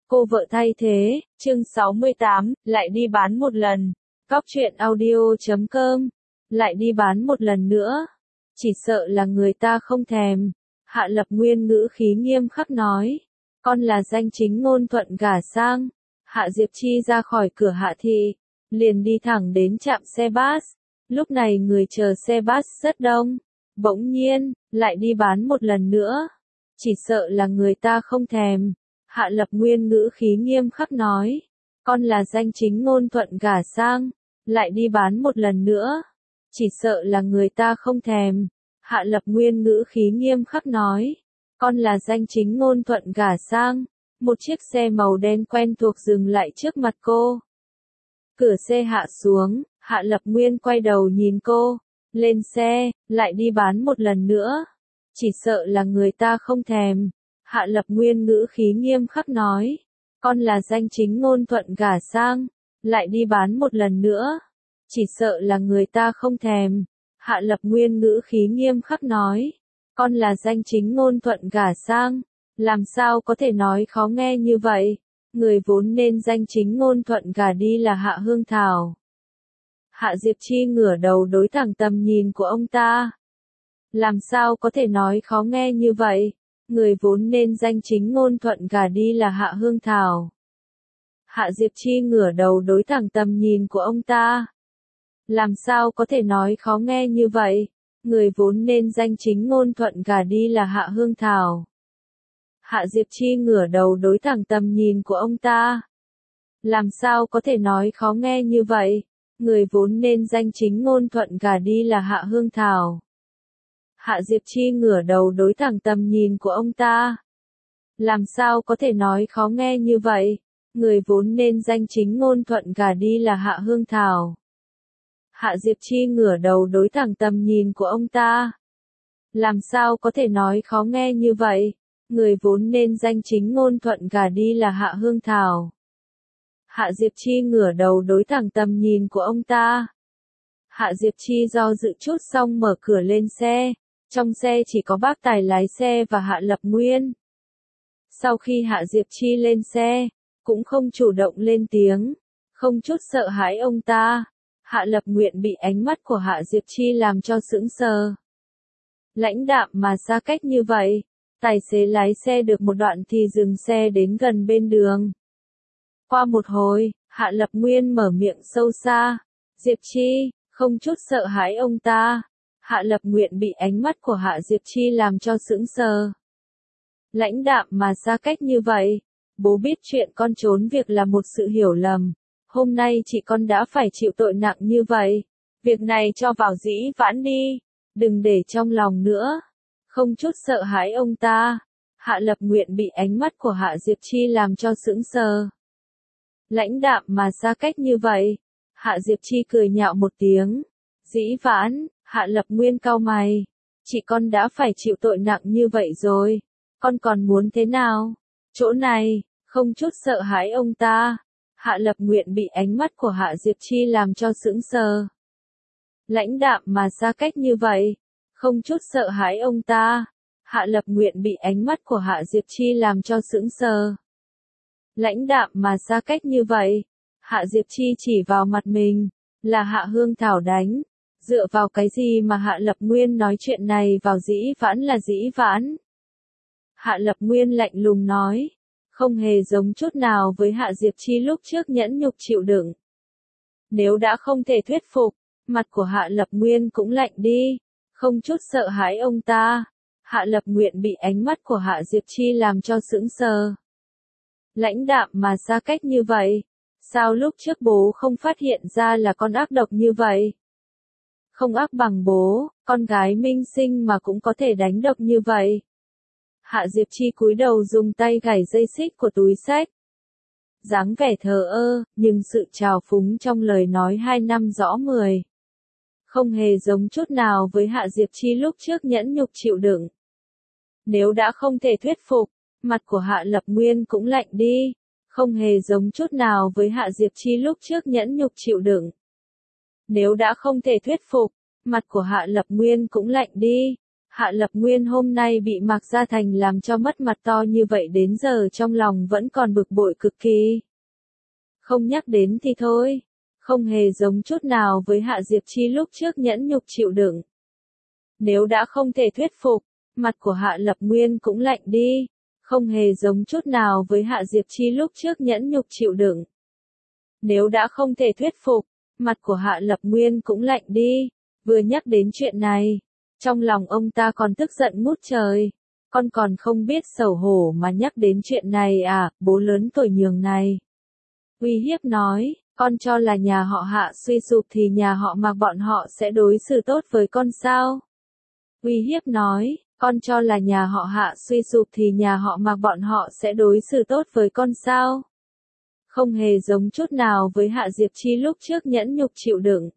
Cô vợ thay thế, chương 68, lại đi bán một lần. Cóc truyện audio.com. Lại đi bán một lần nữa. Chỉ sợ là người ta không thèm. Hạ Lập Nguyên ngữ khí nghiêm khắc nói. Con là danh chính ngôn thuận gả sang. Hạ Diệp Chi ra khỏi cửa Hạ thị, liền đi thẳng đến trạm xe bus. Lúc này người chờ xe bus rất đông. Bỗng nhiên, lại đi bán một lần nữa. Chỉ sợ là người ta không thèm. Hạ Lập Nguyên ngữ khí nghiêm khắc nói. Con là danh chính ngôn thuận gả sang. Lại đi bán một lần nữa. Chỉ sợ là người ta không thèm. Hạ Lập Nguyên ngữ khí nghiêm khắc nói. Con là danh chính ngôn thuận gả sang. Một chiếc xe màu đen quen thuộc dừng lại trước mặt cô. Cửa xe hạ xuống, Hạ Lập Nguyên quay đầu nhìn cô. Lên xe, lại đi bán một lần nữa. Chỉ sợ là người ta không thèm. Hạ Lập Nguyên ngữ khí nghiêm khắc nói. Con là danh chính ngôn thuận gả sang. Lại đi bán một lần nữa. Chỉ sợ là người ta không thèm. Hạ Lập Nguyên ngữ khí nghiêm khắc nói. Con là danh chính ngôn thuận gả sang. Làm sao có thể nói khó nghe như vậy? Người vốn nên danh chính ngôn thuận gả đi là Hạ Hương Thảo. Hạ Diệp Chi ngửa đầu đối thẳng tầm nhìn của ông ta. Làm sao có thể nói khó nghe như vậy? Người vốn nên danh chính ngôn thuận gả đi là Hạ Hương Thảo. Hạ Diệp Chi ngửa đầu đối thẳng tầm nhìn của ông ta. Làm sao có thể nói khó nghe như vậy? Người vốn nên danh chính ngôn thuận gả đi là Hạ Hương Thảo. Hạ Diệp Chi ngửa đầu đối thẳng tầm nhìn của ông ta. Làm sao có thể nói khó nghe như vậy? Người vốn nên danh chính ngôn thuận gả đi là Hạ Hương Thảo. Hạ Diệp Chi ngửa đầu đối thẳng tầm nhìn của ông ta. Làm sao có thể nói khó nghe như vậy? Người vốn nên danh chính ngôn thuận gả đi là Hạ Hương Thảo. Hạ Diệp Chi ngửa đầu đối thẳng tầm nhìn của ông ta. Làm sao có thể nói khó nghe như vậy? Người vốn nên danh chính ngôn thuận gả đi là Hạ Hương Thảo. Hạ Diệp Chi ngửa đầu đối thẳng tầm nhìn của ông ta. Hạ Diệp Chi do dự chút xong mở cửa lên xe. Trong xe chỉ có bác tài lái xe và Hạ Lập Nguyên. Sau khi Hạ Diệp Chi lên xe, cũng không chủ động lên tiếng, không chút sợ hãi ông ta. Hạ Lập Nguyên bị ánh mắt của Hạ Diệp Chi làm cho sững sờ. Lãnh đạm mà xa cách như vậy, tài xế lái xe được một đoạn thì dừng xe đến gần bên đường. Qua một hồi, Hạ Lập Nguyên mở miệng sâu xa. Diệp Chi, không chút sợ hãi ông ta. Hạ Lập Nguyên bị ánh mắt của Hạ Diệp Chi làm cho sững sờ. Lãnh đạm mà xa cách như vậy. Bố biết chuyện con trốn việc là một sự hiểu lầm. Hôm nay chị con đã phải chịu tội nặng như vậy. Việc này cho vào dĩ vãng đi. Đừng để trong lòng nữa. Không chút sợ hãi ông ta. Hạ Lập Nguyên bị ánh mắt của Hạ Diệp Chi làm cho sững sờ. Lãnh đạm mà xa cách như vậy. Hạ Diệp Chi cười nhạo một tiếng. Dĩ vãng, Hạ Lập Nguyên cau mày. Chị con đã phải chịu tội nặng như vậy rồi. Con còn muốn thế nào? Chỗ này, không chút sợ hãi ông ta. Hạ Lập Nguyên bị ánh mắt của Hạ Diệp Chi làm cho sững sờ. Lãnh đạm mà xa cách như vậy. Không chút sợ hãi ông ta. Hạ Lập Nguyên bị ánh mắt của Hạ Diệp Chi làm cho sững sờ. Lãnh đạm mà xa cách như vậy. Hạ Diệp Chi chỉ vào mặt mình. Là Hạ Hương Thảo đánh. Dựa vào cái gì mà Hạ Lập Nguyên nói chuyện này vào dĩ vãn là dĩ vãn? Hạ Lập Nguyên lạnh lùng nói. Không hề giống chút nào với Hạ Diệp Chi lúc trước nhẫn nhục chịu đựng. Nếu đã không thể thuyết phục, mặt của Hạ Lập Nguyên cũng lạnh đi. Không chút sợ hãi ông ta. Hạ Lập Nguyên bị ánh mắt của Hạ Diệp Chi làm cho sững sờ. Lãnh đạm mà xa cách như vậy. Sao lúc trước bố không phát hiện ra là con ác độc như vậy? Không ác bằng bố, con gái minh sinh mà cũng có thể đánh độc như vậy. Hạ Diệp Chi cúi đầu dùng tay gảy dây xích của túi xách. Dáng vẻ thờ ơ, nhưng sự trào phúng trong lời nói 2 năm rõ 10. Không hề giống chút nào với Hạ Diệp Chi lúc trước nhẫn nhục chịu đựng. Nếu đã không thể thuyết phục, mặt của Hạ Lập Nguyên cũng lạnh đi. Không hề giống chút nào với Hạ Diệp Chi lúc trước nhẫn nhục chịu đựng. Nếu đã không thể thuyết phục, mặt của Hạ Lập Nguyên cũng lạnh đi. Hạ Lập Nguyên hôm nay bị Mạc Gia Thành làm cho mất mặt to như vậy đến giờ trong lòng vẫn còn bực bội cực kỳ. Không nhắc đến thì thôi, không hề giống chút nào với Hạ Diệp Chi lúc trước nhẫn nhục chịu đựng. Nếu đã không thể thuyết phục, mặt của Hạ Lập Nguyên cũng lạnh đi, không hề giống chút nào với Hạ Diệp Chi lúc trước nhẫn nhục chịu đựng. Nếu đã không thể thuyết phục, mặt của Hạ Lập Nguyên cũng lạnh đi, vừa nhắc đến chuyện này, trong lòng ông ta còn tức giận ngút trời. Con còn không biết xấu hổ mà nhắc đến chuyện này à, bố lớn tuổi nhường này. Uy hiếp nói, con cho là nhà họ Hạ suy sụp thì nhà họ Mạc bọn họ sẽ đối xử tốt với con sao? Uy hiếp nói, con cho là nhà họ Hạ suy sụp thì nhà họ Mạc bọn họ sẽ đối xử tốt với con sao? Không hề giống chút nào với Hạ Diệp Chi lúc trước nhẫn nhục chịu đựng.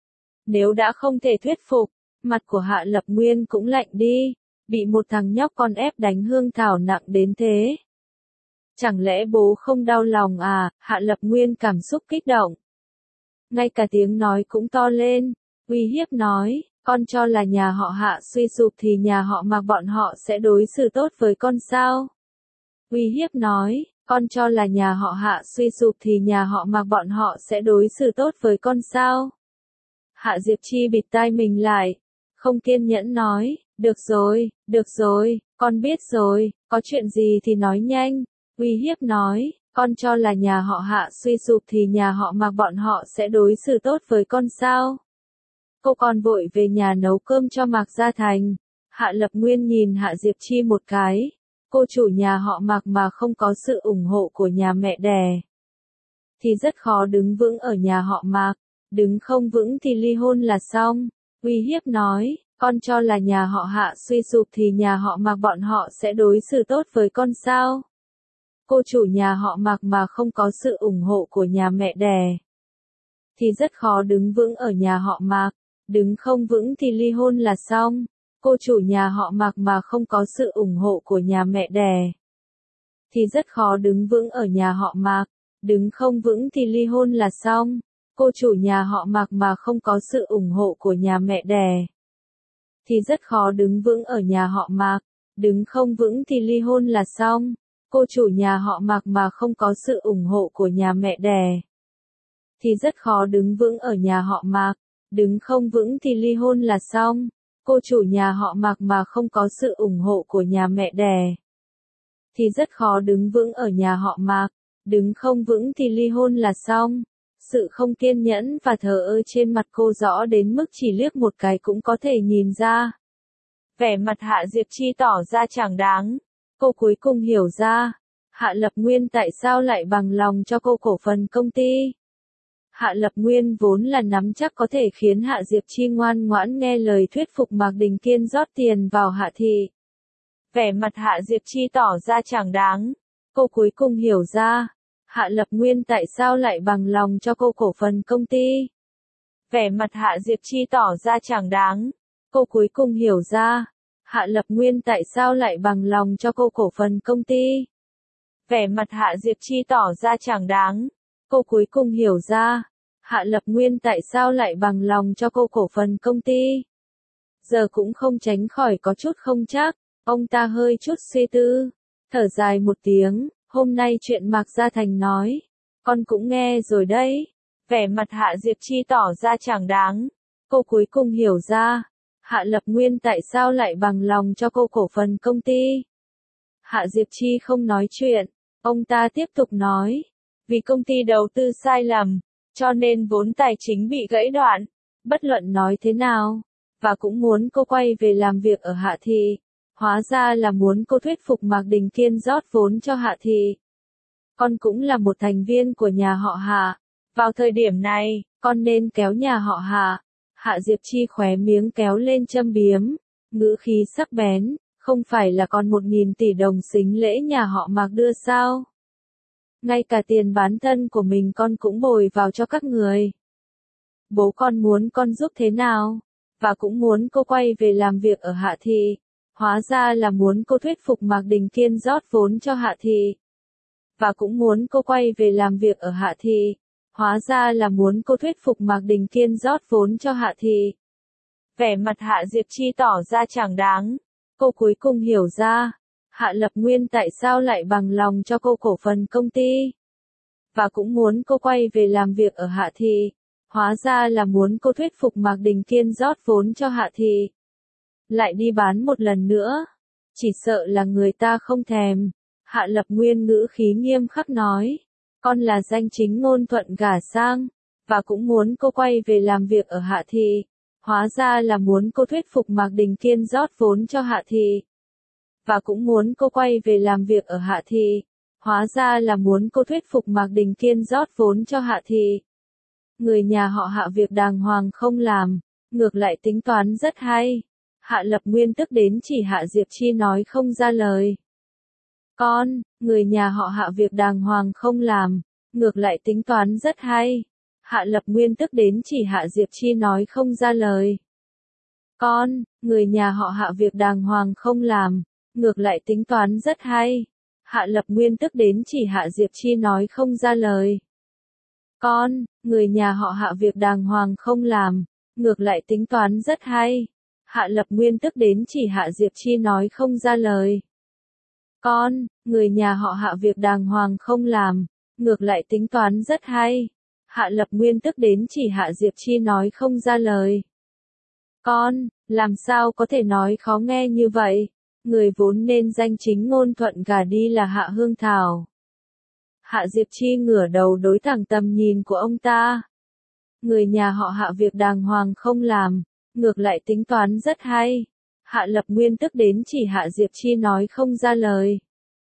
Nếu đã không thể thuyết phục, mặt của Hạ Lập Nguyên cũng lạnh đi, bị một thằng nhóc con ép đánh Hương Thảo nặng đến thế. Chẳng lẽ bố không đau lòng à? Hạ Lập Nguyên cảm xúc kích động. Ngay cả tiếng nói cũng to lên, uy hiếp nói, con cho là nhà họ Hạ suy sụp thì nhà họ Mạc bọn họ sẽ đối xử tốt với con sao? Uy hiếp nói, con cho là nhà họ Hạ suy sụp thì nhà họ Mạc bọn họ sẽ đối xử tốt với con sao? Hạ Diệp Chi bịt tai mình lại, không kiên nhẫn nói, được rồi, con biết rồi, có chuyện gì thì nói nhanh. Uy hiếp nói, con cho là nhà họ Hạ suy sụp thì nhà họ Mạc bọn họ sẽ đối xử tốt với con sao? Cô còn vội về nhà nấu cơm cho Mạc Gia Thành. Hạ Lập Nguyên nhìn Hạ Diệp Chi một cái. Cô chủ nhà họ Mạc mà không có sự ủng hộ của nhà mẹ đẻ, thì rất khó đứng vững ở nhà họ Mạc. Đứng không vững thì ly hôn là xong. Uy hiếp nói, con cho là nhà họ Hạ suy sụp thì nhà họ Mạc bọn họ sẽ đối xử tốt với con sao? Cô chủ nhà họ Mạc mà không có sự ủng hộ của nhà mẹ đẻ, thì rất khó đứng vững ở nhà họ Mạc. Đứng không vững thì ly hôn là xong. Cô chủ nhà họ Mạc mà không có sự ủng hộ của nhà mẹ đẻ, thì rất khó đứng vững ở nhà họ Mạc. Đứng không vững thì ly hôn là xong. Cô chủ nhà họ Mạc mà không có sự ủng hộ của nhà mẹ đẻ, thì rất khó đứng vững ở nhà họ Mạc. Đứng không vững thì ly hôn là xong. Cô chủ nhà họ Mạc mà không có sự ủng hộ của nhà mẹ đẻ, thì rất khó đứng vững ở nhà họ Mạc. Đứng không vững thì ly hôn là xong. Cô chủ nhà họ Mạc mà không có sự ủng hộ của nhà mẹ đẻ, thì rất khó đứng vững ở nhà họ Mạc. Đứng không vững thì ly hôn là xong. Sự không kiên nhẫn và thờ ơ trên mặt cô rõ đến mức chỉ liếc một cái cũng có thể nhìn ra. Vẻ mặt Hạ Diệp Chi tỏ ra chẳng đáng. Cô cuối cùng hiểu ra, Hạ Lập Nguyên tại sao lại bằng lòng cho cô cổ phần công ty. Hạ Lập Nguyên vốn là nắm chắc có thể khiến Hạ Diệp Chi ngoan ngoãn nghe lời thuyết phục Mạc Đình Kiên rót tiền vào Hạ thị. Vẻ mặt Hạ Diệp Chi tỏ ra chẳng đáng. Cô cuối cùng hiểu ra, Hạ Lập Nguyên tại sao lại bằng lòng cho cô cổ phần công ty. Vẻ mặt Hạ Diệp Chi tỏ ra chẳng đáng. Cô cuối cùng hiểu ra, Hạ Lập Nguyên tại sao lại bằng lòng cho cô cổ phần công ty. Vẻ mặt Hạ Diệp Chi tỏ ra chẳng đáng. Cô cuối cùng hiểu ra, Hạ Lập Nguyên tại sao lại bằng lòng cho cô cổ phần công ty. Giờ cũng không tránh khỏi có chút không chắc. Ông ta hơi chút suy tư, thở dài một tiếng. Hôm nay chuyện Mạc Gia Thành nói, con cũng nghe rồi đấy. Vẻ mặt Hạ Diệp Chi tỏ ra chẳng đáng. Cô cuối cùng hiểu ra, Hạ Lập Nguyên tại sao lại bằng lòng cho cô cổ phần công ty. Hạ Diệp Chi không nói chuyện. Ông ta tiếp tục nói, vì công ty đầu tư sai lầm, cho nên vốn tài chính bị gãy đoạn. Bất luận nói thế nào, và cũng muốn cô quay về làm việc ở Hạ thị. Hóa ra là muốn cô thuyết phục Mạc Đình Kiên rót vốn cho Hạ thị. Con cũng là một thành viên của nhà họ Hạ. Vào thời điểm này, con nên kéo nhà họ Hạ. Hạ Diệp Chi khóe miếng kéo lên châm biếm, ngữ khí sắc bén, không phải là còn 1.000 tỷ đồng sính lễ nhà họ Mạc đưa sao? Ngay cả tiền bán thân của mình con cũng bồi vào cho các người. Bố con muốn con giúp thế nào? Và cũng muốn cô quay về làm việc ở Hạ thị. Hóa ra là muốn cô thuyết phục Mạc Đình Kiên rót vốn cho Hạ thị. Và cũng muốn cô quay về làm việc ở Hạ thị. Hóa ra là muốn cô thuyết phục Mạc Đình Kiên rót vốn cho Hạ thị. Vẻ mặt Hạ Diệp Chi tỏ ra chẳng đáng. Cô cuối cùng hiểu ra, Hạ Lập Nguyên tại sao lại bằng lòng cho cô cổ phần công ty. Và cũng muốn cô quay về làm việc ở Hạ Thị. Hóa ra là muốn cô thuyết phục Mạc Đình Kiên rót vốn cho Hạ Thị. Lại đi bán một lần nữa. Chỉ sợ là người ta không thèm. Hạ Lập Nguyên ngữ khí nghiêm khắc nói. Con là danh chính ngôn thuận gả sang. Và cũng muốn cô quay về làm việc ở Hạ Thị. Hóa ra là muốn cô thuyết phục Mạc Đình Kiên rót vốn cho Hạ Thị. Và cũng muốn cô quay về làm việc ở Hạ Thị. Hóa ra là muốn cô thuyết phục Mạc Đình Kiên rót vốn cho Hạ Thị. Người nhà họ Hạ việc đàng hoàng không làm, ngược lại tính toán rất hay. Hạ Lập Nguyên tức đến chỉ Hạ Diệp Chi nói không ra lời. Người nhà họ Hạ việc đàng hoàng không làm, ngược lại tính toán rất hay. Hạ Lập Nguyên tức đến chỉ Hạ Diệp Chi nói không ra lời. Người nhà họ Hạ việc đàng hoàng không làm, ngược lại tính toán rất hay. Hạ Lập Nguyên tức đến chỉ Hạ Diệp Chi nói không ra lời. Người nhà họ Hạ việc đàng hoàng không làm, ngược lại tính toán rất hay. Hạ Lập Nguyên tức đến chỉ Hạ Diệp Chi nói không ra lời. Người nhà họ Hạ việc đàng hoàng không làm, ngược lại tính toán rất hay. Hạ Lập Nguyên tức đến chỉ Hạ Diệp Chi nói không ra lời. Làm sao có thể nói khó nghe như vậy? Người vốn nên danh chính ngôn thuận gả đi là Hạ Hương Thảo. Hạ Diệp Chi ngửa đầu đối thẳng tầm nhìn của ông ta. Người nhà họ Hạ việc đàng hoàng không làm, ngược lại tính toán rất hay. Hạ Lập Nguyên tức đến chỉ Hạ Diệp Chi nói không ra lời.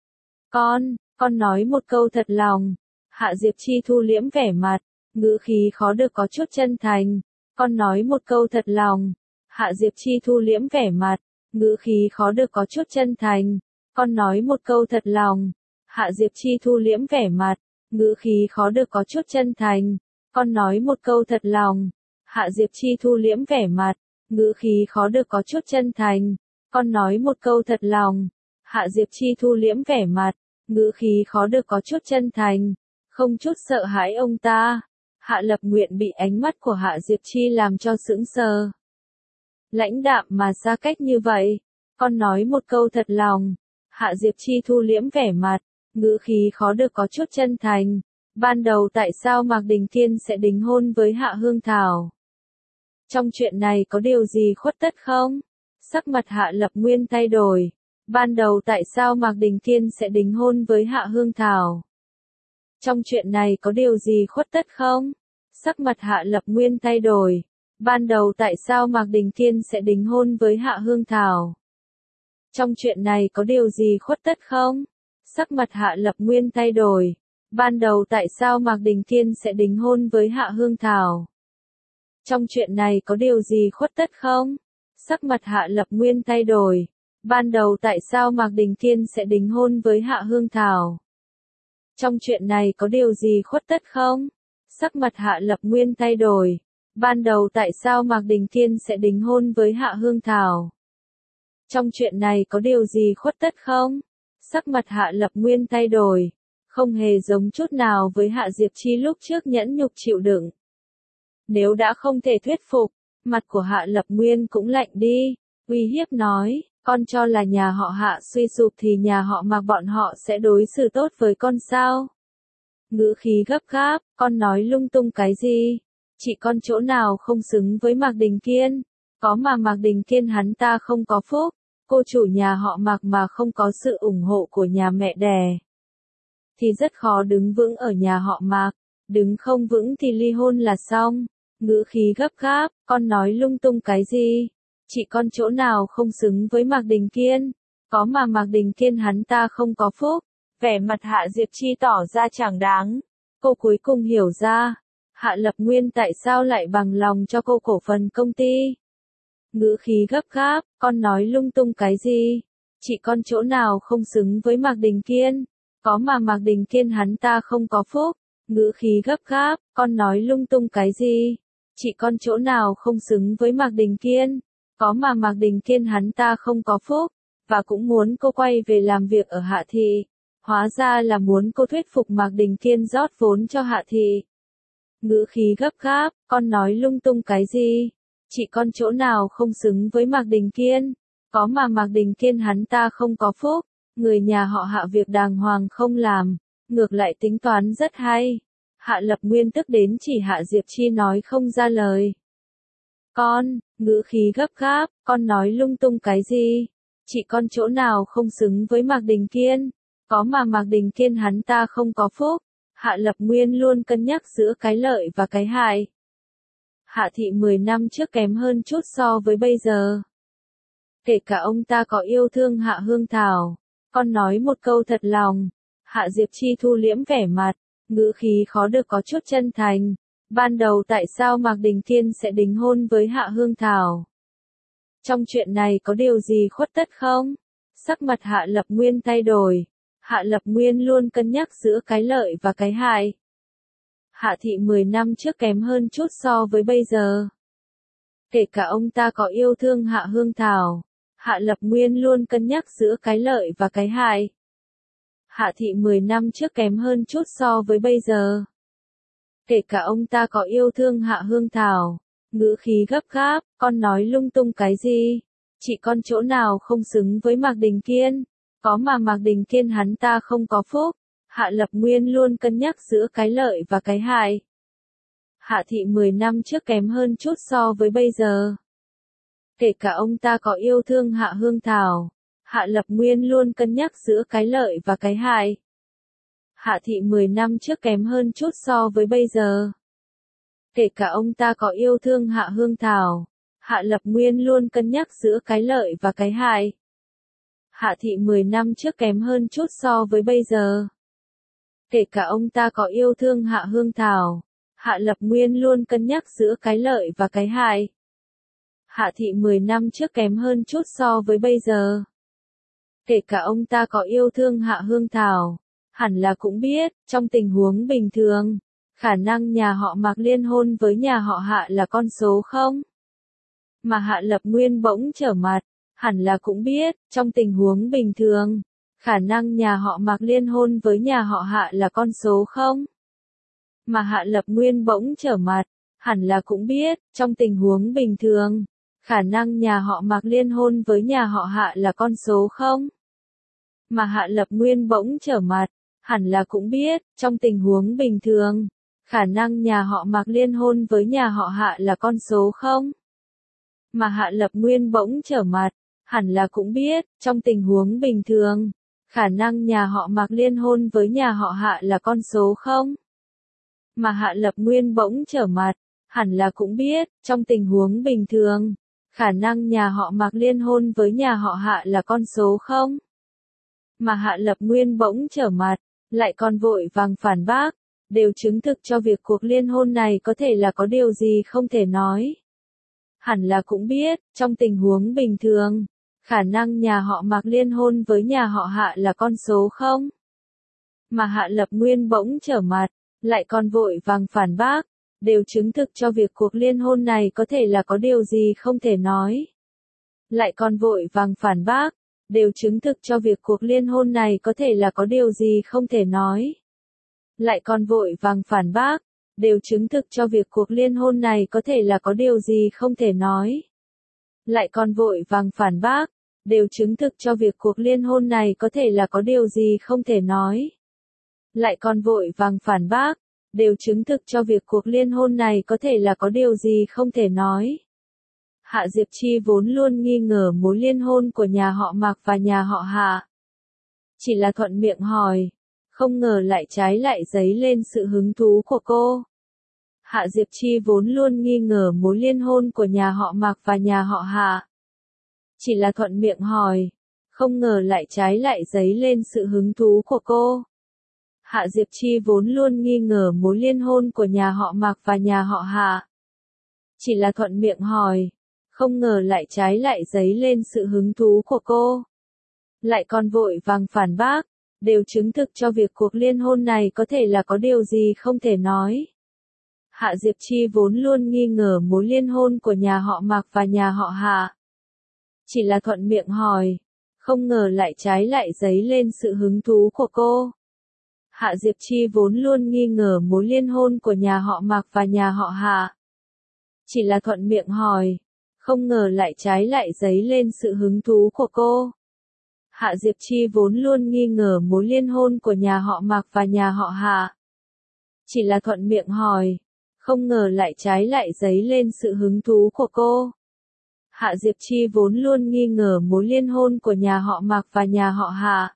Con nói một câu thật lòng. Hạ Diệp Chi thu liễm vẻ mặt, ngữ khí khó được có chút chân thành. Con nói một câu thật lòng. Hạ Diệp Chi thu liễm vẻ mặt, ngữ khí khó được có chút chân thành. Con nói một câu thật lòng. Hạ Diệp Chi thu liễm vẻ mặt, ngữ khí khó được có chút chân thành. Con nói một câu thật lòng. Hạ Diệp Chi thu liễm vẻ mặt, ngữ khí khó được có chút chân thành. Con nói một câu thật lòng. Hạ Diệp Chi thu liễm vẻ mặt, ngữ khí khó được có chút chân thành. Không chút sợ hãi ông ta. Hạ Lập Nguyện bị ánh mắt của Hạ Diệp Chi làm cho sững sờ. Lãnh đạm mà xa cách như vậy. Con nói một câu thật lòng. Hạ Diệp Chi thu liễm vẻ mặt, ngữ khí khó được có chút chân thành. Ban đầu tại sao Mạc Đình Kiên sẽ đính hôn với Hạ Hương Thảo? Trong chuyện này có điều gì khuất tất không? Sắc mặt Hạ Lập Nguyên thay đổi. Ban đầu tại sao Mạc Đình Kiên sẽ đính hôn với Hạ Hương Thảo? Trong chuyện này có điều gì khuất tất không? Sắc mặt Hạ Lập Nguyên thay đổi. Ban đầu tại sao Mạc Đình Kiên sẽ đính hôn với Hạ Hương Thảo? Trong chuyện này có điều gì khuất tất không? Sắc mặt Hạ Lập Nguyên thay đổi. Ban đầu tại sao Mạc Đình Kiên sẽ đính hôn với Hạ Hương Thảo? Trong chuyện này có điều gì khuất tất không? Sắc mặt Hạ Lập Nguyên thay đổi. Ban đầu tại sao Mạc Đình Kiên sẽ đính hôn với Hạ Hương Thảo? Trong chuyện này có điều gì khuất tất không? Sắc mặt Hạ Lập Nguyên thay đổi. Ban đầu tại sao Mạc Đình Kiên sẽ đính hôn với Hạ Hương Thảo? Trong chuyện này có điều gì khuất tất không? Sắc mặt Hạ Lập Nguyên thay đổi. Không hề giống chút nào với Hạ Diệp Chi lúc trước nhẫn nhục chịu đựng. Nếu đã không thể thuyết phục, mặt của Hạ Lập Nguyên cũng lạnh đi, uy hiếp nói, con cho là nhà họ Hạ suy sụp thì nhà họ Mạc bọn họ sẽ đối xử tốt với con sao? Ngữ khí gấp gáp, con nói lung tung cái gì? Chị con chỗ nào không xứng với Mạc Đình Kiên? Có mà Mạc Đình Kiên hắn ta không có phúc, cô chủ nhà họ Mạc mà không có sự ủng hộ của nhà mẹ đẻ thì rất khó đứng vững ở nhà họ Mạc, đứng không vững thì ly hôn là xong. Ngữ khí gấp gáp, con nói lung tung cái gì? Chị con chỗ nào không xứng với Mạc Đình Kiên? Có mà Mạc Đình Kiên hắn ta không có phúc. Vẻ mặt Hạ Diệp Chi tỏ ra chẳng đáng. Cô cuối cùng hiểu ra, Hạ Lập Nguyên tại sao lại bằng lòng cho cô cổ phần công ty. Ngữ khí gấp gáp, con nói lung tung cái gì? Chị con chỗ nào không xứng với Mạc Đình Kiên? Có mà Mạc Đình Kiên hắn ta không có phúc. Ngữ khí gấp gáp, con nói lung tung cái gì? Chị con chỗ nào không xứng với Mạc Đình Kiên? Có mà Mạc Đình Kiên hắn ta không có phúc. Và cũng muốn cô quay về làm việc ở Hạ Thị. Hóa ra là muốn cô thuyết phục Mạc Đình Kiên rót vốn cho Hạ Thị. Ngữ khí gấp gáp, con nói lung tung cái gì? Chị con chỗ nào không xứng với Mạc Đình Kiên, có mà Mạc Đình Kiên hắn ta không có phúc, người nhà họ Hạ việc đàng hoàng không làm, ngược lại tính toán rất hay. Hạ Lập Nguyên tức đến chỉ Hạ Diệp Chi nói không ra lời. Con, ngữ khí gấp gáp, con nói lung tung cái gì? Chị con chỗ nào không xứng với Mạc Đình Kiên, có mà Mạc Đình Kiên hắn ta không có phúc. Hạ Lập Nguyên luôn cân nhắc giữa cái lợi và cái hại. Hạ thị 10 năm trước kém hơn chút so với bây giờ. Kể cả ông ta có yêu thương Hạ Hương Thảo. Con nói một câu thật lòng. Hạ Diệp Chi thu liễm vẻ mặt, ngữ khí khó được có chút chân thành. Ban đầu tại sao Mạc Đình Kiên sẽ đính hôn với Hạ Hương Thảo? Trong chuyện này có điều gì khuất tất không? Sắc mặt Hạ Lập Nguyên thay đổi. Hạ Lập Nguyên luôn cân nhắc giữa cái lợi và cái hại. Hạ thị 10 năm trước kém hơn chút so với bây giờ. Kể cả ông ta có yêu thương Hạ Hương Thảo. Hạ Lập Nguyên luôn cân nhắc giữa cái lợi và cái hại. Hạ thị 10 năm trước kém hơn chút so với bây giờ. Kể cả ông ta có yêu thương Hạ Hương Thảo. Ngữ khí gấp gáp, con nói lung tung cái gì? Chị con chỗ nào không xứng với Mạc Đình Kiên, có mà Mạc Đình Kiên hắn ta không có phúc. Hạ Lập Nguyên luôn cân nhắc giữa cái lợi và cái hại. Hạ thị 10 năm trước kém hơn chút so với bây giờ. Kể cả ông ta có yêu thương Hạ Hương Thảo. Hạ Lập Nguyên luôn cân nhắc giữa cái lợi và cái hại. Hạ thị 10 năm trước kém hơn chút so với bây giờ. Kể cả ông ta có yêu thương Hạ Hương Thảo. Hạ Lập Nguyên luôn cân nhắc giữa cái lợi và cái hại. Hạ thị 10 năm trước kém hơn chút so với bây giờ. Kể cả ông ta có yêu thương Hạ Hương Thảo. Hạ Lập Nguyên luôn cân nhắc giữa cái lợi và cái hại. Hạ thị 10 năm trước kém hơn chút so với bây giờ. Kể cả ông ta có yêu thương Hạ Hương Thảo. Hẳn là cũng biết, trong tình huống bình thường, khả năng nhà họ Mạc liên hôn với nhà họ Hạ là con số không? Mà Hạ Lập Nguyên bỗng trở mặt, hẳn là cũng biết, trong tình huống bình thường, khả năng nhà họ Mạc liên hôn với nhà họ Hạ là con số không? Mà Hạ Lập Nguyên bỗng trở mặt, hẳn là cũng biết, trong tình huống bình thường, khả năng nhà họ Mạc liên hôn với nhà họ Hạ là con số không? Mà Hạ Lập Nguyên bỗng trở mặt, hẳn là cũng biết, trong tình huống bình thường, khả năng nhà họ Mạc liên hôn với nhà họ Hạ là con số không? Mà Hạ Lập Nguyên bỗng trở mặt, hẳn là cũng biết, trong tình huống bình thường, khả năng nhà họ Mạc liên hôn với nhà họ Hạ là con số không? Mà Hạ Lập Nguyên bỗng trở mặt, hẳn là cũng biết, trong tình huống bình thường, khả năng nhà họ Mạc liên hôn với nhà họ Hạ là con số không? Mà Hạ Lập Nguyên bỗng trở mặt, lại còn vội vàng phản bác, đều chứng thực cho việc cuộc liên hôn này có thể là có điều gì không thể nói. Hẳn là cũng biết, trong tình huống bình thường, khả năng nhà họ Mạc liên hôn với nhà họ Hạ là con số không? Mà Hạ Lập Nguyên bỗng trở mặt, lại còn vội vàng phản bác, đều chứng thực cho việc cuộc liên hôn này có thể là có điều gì không thể nói. Lại còn vội vàng phản bác, đều chứng thực cho việc cuộc liên hôn này có thể là có điều gì không thể nói. Lại còn vội vàng phản bác, đều chứng thực cho việc cuộc liên hôn này có thể là có điều gì không thể nói. Lại còn vội vàng phản bác, đều chứng thực cho việc cuộc liên hôn này có thể là có điều gì không thể nói. Lại còn vội vàng phản bác, đều chứng thực cho việc cuộc liên hôn này có thể là có điều gì không thể nói. Hạ Diệp Chi vốn luôn nghi ngờ mối liên hôn của nhà họ Mạc và nhà họ Hạ. Chỉ là thuận miệng hỏi, không ngờ lại trái lại dấy lên sự hứng thú của cô. Hạ Diệp Chi vốn luôn nghi ngờ mối liên hôn của nhà họ Mạc và nhà họ Hạ. Chỉ là thuận miệng hỏi, không ngờ lại trái lại dấy lên sự hứng thú của cô. Hạ Diệp Chi vốn luôn nghi ngờ mối liên hôn của nhà họ Mạc và nhà họ Hạ. Chỉ là thuận miệng hỏi, không ngờ lại trái lại dấy lên sự hứng thú của cô. Hạ Diệp Chi vốn luôn nghi ngờ mối liên hôn của nhà họ Mạc và nhà họ Hạ. Chỉ là thuận miệng hỏi, không ngờ lại trái lại dấy lên sự hứng thú của cô. Hạ Diệp Chi vốn luôn nghi ngờ mối liên hôn của nhà họ Mạc và nhà họ Hạ. Chỉ là thuận miệng hỏi, không ngờ lại trái lại dấy lên sự hứng thú của cô. Lại còn vội vàng phản bác, đều chứng thực cho việc cuộc liên hôn này có thể là có điều gì không thể nói. Hạ Diệp Chi vốn luôn nghi ngờ mối liên hôn của nhà họ Mạc và nhà họ Hạ. Chỉ là thuận miệng hỏi, không ngờ lại trái lại dấy lên sự hứng thú của cô. Lại còn vội vàng phản bác, đều chứng thực cho việc cuộc liên hôn này có thể là có điều gì không thể nói. Hạ Diệp Chi vốn luôn nghi ngờ mối liên hôn của nhà họ Mạc và nhà họ Hạ. Chỉ là thuận miệng hỏi, không ngờ lại trái lại dấy lên sự hứng thú của cô. Không ngờ lại trái lại dấy lên sự hứng thú của cô. Hạ Diệp Chi vốn luôn nghi ngờ mối liên hôn của nhà họ Mạc và nhà họ Hạ. Chỉ là thuận miệng hỏi, Không ngờ lại trái lại dấy lên sự hứng thú của cô. Hạ Diệp Chi vốn luôn nghi ngờ mối liên hôn của nhà họ Mạc và nhà họ Hạ. Chỉ là thuận miệng hỏi. Không ngờ lại trái lại dấy lên sự hứng thú của cô. Hạ Diệp Chi vốn luôn nghi ngờ mối liên hôn của nhà họ Mạc và nhà họ Hạ.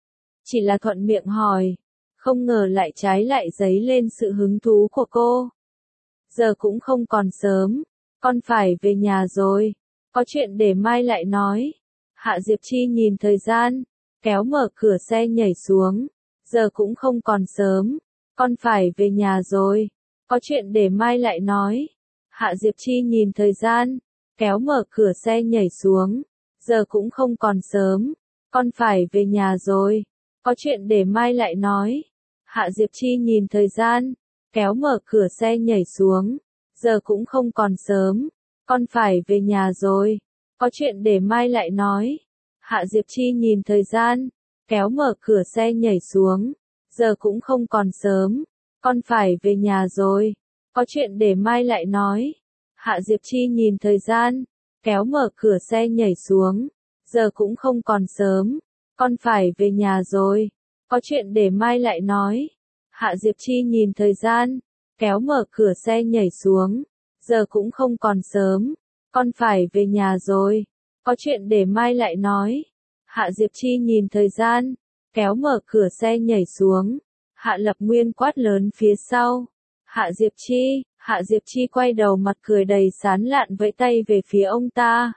Chỉ là thuận miệng hỏi. Không ngờ lại trái lại dấy lên sự hứng thú của cô. Giờ cũng không còn sớm. Con phải về nhà rồi. Có chuyện để mai lại nói. Hạ Diệp Chi nhìn thời gian. Kéo mở cửa xe nhảy xuống. Giờ cũng không còn sớm. Con phải về nhà rồi. Có chuyện để mai lại nói. Hạ Diệp Chi nhìn thời gian. Kéo mở cửa xe nhảy xuống. Giờ cũng không còn sớm. Con phải về nhà rồi. Có chuyện để mai lại nói. Hạ Diệp Chi nhìn thời gian. Kéo mở cửa xe nhảy xuống. Giờ cũng không còn sớm. Con phải về nhà rồi. Có chuyện để mai lại nói. Hạ Diệp Chi nhìn thời gian. Kéo mở cửa xe nhảy xuống. Giờ cũng không còn sớm. Con phải về nhà rồi. Có chuyện để mai lại nói. Hạ Diệp Chi nhìn thời gian. Kéo mở cửa xe nhảy xuống. Giờ cũng không còn sớm. Con phải về nhà rồi. Có chuyện để mai lại nói. Hạ Diệp Chi nhìn thời gian. Kéo mở cửa xe nhảy xuống. Giờ cũng không còn sớm. Con phải về nhà rồi. Có chuyện để mai lại nói. Hạ Diệp Chi nhìn thời gian. Kéo mở cửa xe nhảy xuống. Hạ Lập Nguyên quát lớn phía sau. Hạ Diệp Chi. Hạ Diệp Chi quay đầu mặt cười đầy sán lạn vẫy tay về phía ông ta.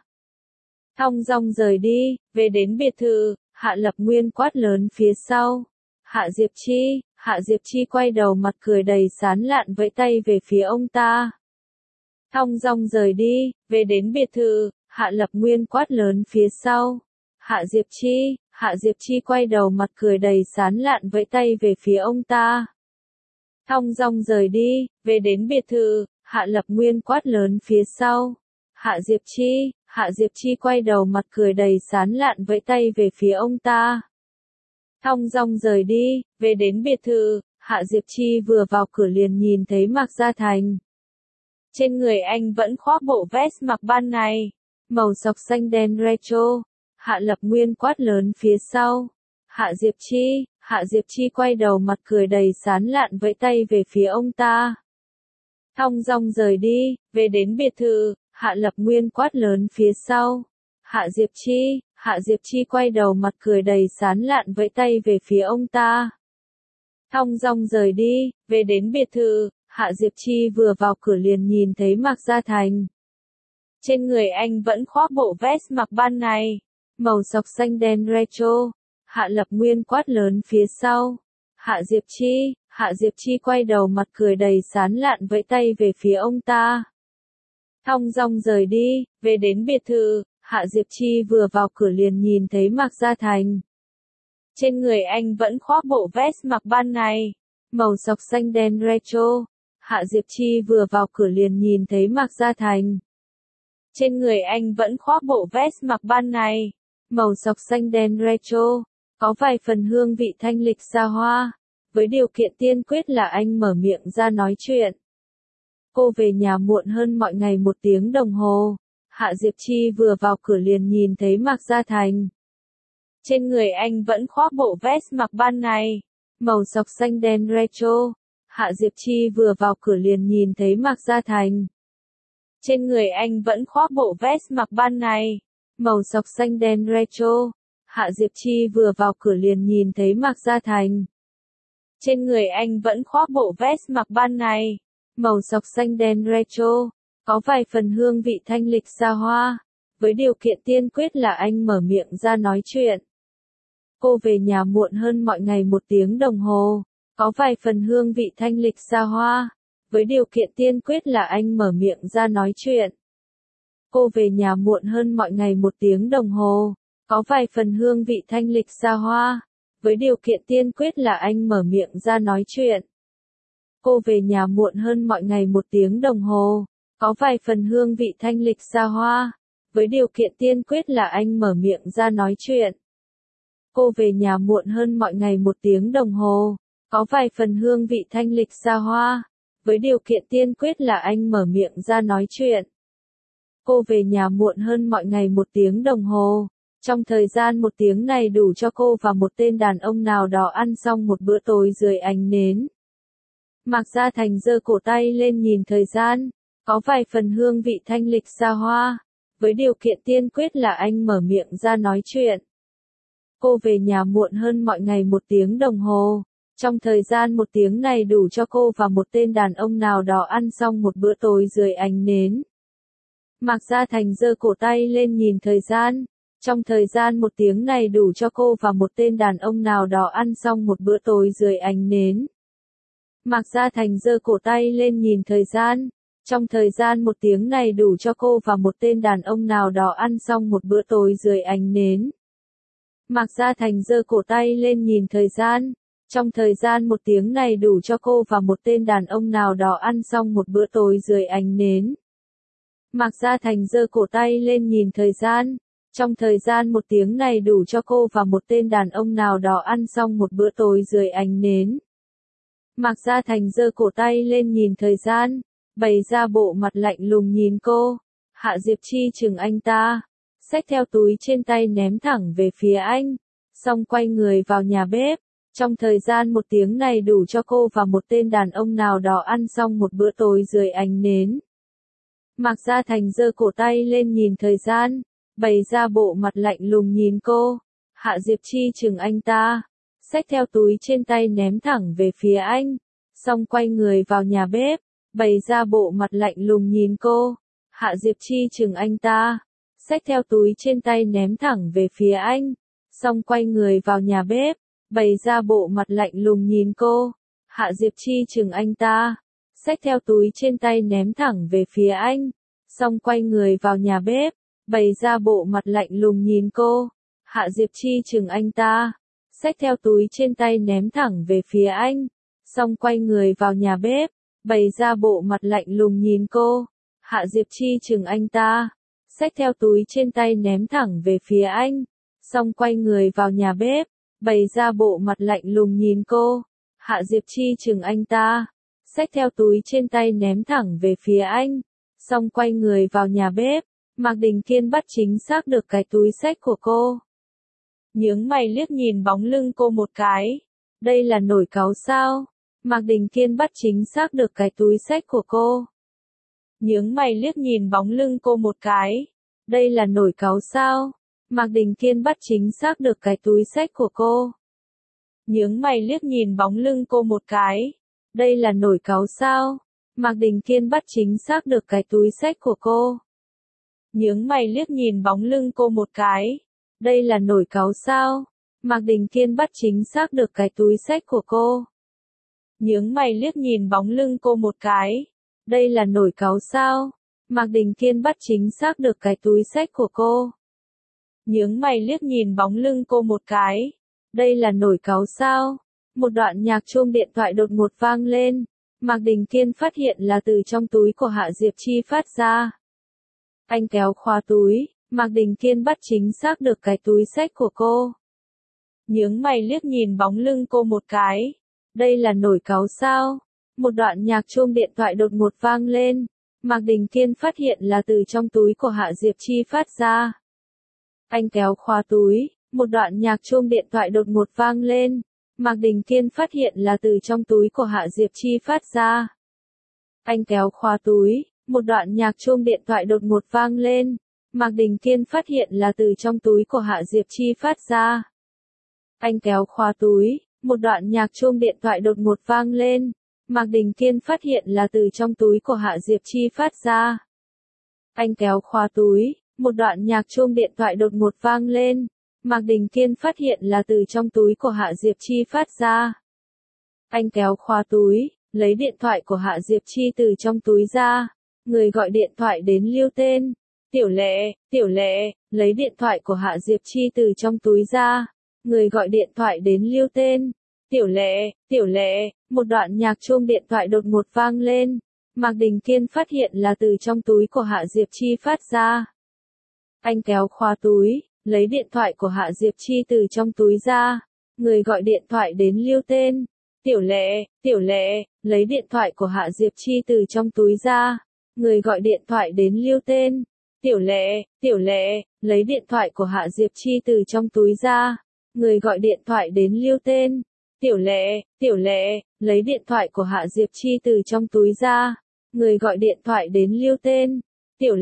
Thong dong rời đi, về đến biệt thự. Hạ Lập Nguyên quát lớn phía sau. Hạ Diệp Chi. Hạ Diệp Chi quay đầu mặt cười đầy sán lạn vẫy tay về phía ông ta. Thong dong rời đi, về đến biệt thự. Hạ Lập Nguyên quát lớn phía sau. Hạ Diệp Chi. Hạ Diệp Chi quay đầu mặt cười đầy sán lạn vẫy tay về phía ông ta. Thong dong rời đi, về đến biệt thự. Hạ Lập Nguyên quát lớn phía sau. Hạ Diệp Chi. Hạ Diệp Chi quay đầu mặt cười đầy sán lạn vẫy tay về phía ông ta. Thong dong rời đi, về đến biệt thự. Hạ Diệp Chi vừa vào cửa liền nhìn thấy Mạc Gia Thành. Trên người anh vẫn khoác bộ vest mặc ban ngày, màu sọc xanh đen retro. Hạ Lập Nguyên quát lớn phía sau. Hạ Diệp Chi. Hạ Diệp Chi quay đầu mặt cười đầy sán lạn vẫy tay về phía ông ta. Thong dong rời đi, về đến biệt thự. Hạ Lập Nguyên quát lớn phía sau. Hạ Diệp Chi. Hạ Diệp Chi quay đầu mặt cười đầy sán lạn vẫy tay về phía ông ta. Thong dong rời đi, về đến biệt thự. Hạ Diệp Chi vừa vào cửa liền nhìn thấy Mạc Gia Thành. Trên người anh vẫn khoác bộ vest mặc ban ngày, màu sọc xanh đen retro. Hạ Lập Nguyên quát lớn phía sau. Hạ Diệp Chi. Hạ Diệp Chi quay đầu mặt cười đầy sán lạn vẫy tay về phía ông ta. Thong dong rời đi, về đến biệt thự. Hạ Diệp Chi vừa vào cửa liền nhìn thấy Mạc Gia Thành. Trên người anh vẫn khoác bộ vest mặc ban ngày, màu sọc xanh đen retro. Hạ Diệp Chi vừa vào cửa liền nhìn thấy Mạc Gia Thành. Trên người anh vẫn khoác bộ vest mặc ban ngày, màu sọc xanh đen retro, có vài phần hương vị thanh lịch xa hoa, với điều kiện tiên quyết là anh mở miệng ra nói chuyện. Cô về nhà muộn hơn mọi ngày 1 tiếng đồng hồ. Hạ Diệp Chi vừa vào cửa liền nhìn thấy Mạc Gia Thành. Trên người anh vẫn khoác bộ vest mặc ban ngày, màu sọc xanh đen retro. Hạ Diệp Chi vừa vào cửa liền nhìn thấy Mạc Gia Thành. Trên người anh vẫn khoác bộ vest mặc ban ngày, màu sọc xanh đen retro. Hạ Diệp Chi vừa vào cửa liền nhìn thấy Mạc Gia Thành. Trên người anh vẫn khoác bộ vest mặc ban ngày, màu sọc xanh đen retro, có vài phần hương vị thanh lịch xa hoa, với điều kiện tiên quyết là anh mở miệng ra nói chuyện. Cô về nhà muộn hơn mọi ngày 1 tiếng đồng hồ, có vài phần hương vị thanh lịch xa hoa, với điều kiện tiên quyết là anh mở miệng ra nói chuyện. Cô về nhà muộn hơn mọi ngày 1 tiếng đồng hồ, có vài phần hương vị thanh lịch xa hoa, với điều kiện tiên quyết là anh mở miệng ra nói chuyện. Cô về nhà muộn hơn mọi ngày 1 tiếng đồng hồ, có vài phần hương vị thanh lịch xa hoa, với điều kiện tiên quyết là anh mở miệng ra nói chuyện. Cô về nhà muộn hơn mọi ngày 1 tiếng đồng hồ, có vài phần hương vị thanh lịch xa hoa, với điều kiện tiên quyết là anh mở miệng ra nói chuyện. Cô về nhà muộn hơn mọi ngày 1 tiếng đồng hồ. Trong thời gian 1 tiếng này đủ cho cô và một tên đàn ông nào đó ăn xong một bữa tối dưới ánh nến. Mạc Gia Thành giơ cổ tay lên nhìn thời gian, có vài phần hương vị thanh lịch xa hoa, với điều kiện tiên quyết là anh mở miệng ra nói chuyện. Cô về nhà muộn hơn mọi ngày 1 tiếng đồng hồ. Trong thời gian 1 tiếng này đủ cho cô và một tên đàn ông nào đó ăn xong một bữa tối dưới ánh nến. Mạc Gia Thành giơ cổ tay lên nhìn thời gian. Trong thời gian 1 tiếng này đủ cho cô và một tên đàn ông nào đó ăn xong một bữa tối dưới ánh nến. Mạc Gia Thành giơ cổ tay lên nhìn thời gian. Trong thời gian 1 tiếng này đủ cho cô và một tên đàn ông nào đó ăn xong một bữa tối dưới ánh nến. Mạc Gia Thành giơ cổ tay lên nhìn thời gian. Trong thời gian 1 tiếng này đủ cho cô và một tên đàn ông nào đó ăn xong một bữa tối dưới ánh nến. Mạc Gia Thành giơ cổ tay lên nhìn thời gian. Trong thời gian 1 tiếng này đủ cho cô và một tên đàn ông nào đó ăn xong một bữa tối dưới ánh nến. Mạc Gia Thành giơ cổ tay lên nhìn thời gian, bày ra bộ mặt lạnh lùng nhìn cô. Hạ Diệp Chi chừng anh ta, xách theo túi trên tay ném thẳng về phía anh, xong quay người vào nhà bếp. Trong thời gian 1 tiếng này đủ cho cô và một tên đàn ông nào đó ăn xong một bữa tối dưới ánh nến. Mạc Gia Thành giơ cổ tay lên nhìn thời gian, bày ra bộ mặt lạnh lùng nhìn cô. Hạ Diệp Chi chừng anh ta, xách theo túi trên tay ném thẳng về phía anh, xong quay người vào nhà bếp, bày ra bộ mặt lạnh lùng nhìn cô. Hạ Diệp Chi chừng anh ta, xách theo túi trên tay ném thẳng về phía anh, xong quay người vào nhà bếp, bày ra bộ mặt lạnh lùng nhìn cô. Hạ Diệp Chi chừng anh ta, xách theo túi trên tay ném thẳng về phía anh, xong quay người vào nhà bếp, bày ra bộ mặt lạnh lùng nhìn cô. Hạ Diệp Chi chừng anh ta, xách theo túi trên tay ném thẳng về phía anh, xong quay người vào nhà bếp, bày ra bộ mặt lạnh lùng nhìn cô. Hạ Diệp Chi chừng anh ta, xách theo túi trên tay ném thẳng về phía anh, xong quay người vào nhà bếp, bày ra bộ mặt lạnh lùng nhìn cô. Hạ Diệp Chi chừng anh ta, xách theo túi trên tay ném thẳng về phía anh, xong quay người vào nhà bếp. Mạc Đình Kiên bắt chính xác được cái túi xách của cô. Nhướng mày liếc nhìn bóng lưng cô một cái. Đây là nổi cáu sao? Mạc Đình Kiên bắt chính xác được cái túi xách của cô. Nhướng mày liếc nhìn bóng lưng cô một cái. Đây là nổi cáu sao? Mạc Đình Kiên bắt chính xác được cái túi xách của cô. Nhướng mày liếc nhìn bóng lưng cô một cái. Đây là nổi cáu sao? Mạc Đình Kiên bắt chính xác được cái túi xách của cô. Nhướng mày liếc nhìn bóng lưng cô một cái. Đây là nổi cáu sao? Mạc Đình Kiên bắt chính xác được cái túi xách của cô. Nhướng mày liếc nhìn bóng lưng cô một cái. Đây là nổi cáu sao? Mạc Đình Kiên bắt chính xác được cái túi xách của cô. Nhướng mày liếc nhìn bóng lưng cô một cái. Đây là nổi cáu sao? Một đoạn nhạc chuông điện thoại đột ngột vang lên. Mạc Đình Kiên phát hiện là từ trong túi của Hạ Diệp Chi phát ra. Anh kéo khóa túi, Mạc Đình Kiên bắt chính xác được cái túi xách của cô. Nhướng mày liếc nhìn bóng lưng cô một cái. Đây là nổi cáu sao? Một đoạn nhạc chuông điện thoại đột ngột vang lên. Mạc Đình Kiên phát hiện là từ trong túi của Hạ Diệp Chi phát ra. Anh kéo khóa túi, một đoạn nhạc chuông điện thoại đột ngột vang lên. Mạc Đình Kiên phát hiện là từ trong túi của Hạ Diệp Chi phát ra. Anh kéo khóa túi, một đoạn nhạc chuông điện thoại đột ngột vang lên. Mạc Đình Kiên phát hiện là từ trong túi của Hạ Diệp Chi phát ra. Anh kéo khóa túi, một đoạn nhạc chuông điện thoại đột ngột vang lên. Mạc Đình Kiên phát hiện là từ trong túi của Hạ Diệp Chi phát ra. Anh kéo khóa túi, một đoạn nhạc chuông điện thoại đột ngột vang lên. Mạc Đình Kiên phát hiện là từ trong túi của Hạ Diệp Chi phát ra. Anh kéo khóa túi, lấy điện thoại của Hạ Diệp Chi từ trong túi ra. Người gọi điện thoại đến lưu tên. Tiểu Lệ, lấy điện thoại của Hạ Diệp Chi từ trong túi ra. Người gọi điện thoại đến lưu tên. Tiểu Lệ, một đoạn nhạc chuông điện thoại đột ngột vang lên. Mạc Đình Kiên phát hiện là từ trong túi của Hạ Diệp Chi phát ra. Anh kéo khóa túi, lấy điện thoại của Hạ Diệp Chi từ trong túi ra. Người gọi điện thoại đến lưu tên. Tiểu Lệ, lấy điện thoại của Hạ Diệp Chi từ trong túi ra. Người gọi điện thoại đến lưu tên. Tiểu lệ, lấy điện thoại của Hạ Diệp Chi từ trong túi ra. Người gọi điện thoại đến lưu tên. Tiểu lệ, lấy điện thoại của Hạ Diệp Chi từ trong túi ra. Người gọi điện thoại đến lưu tên. Tiểu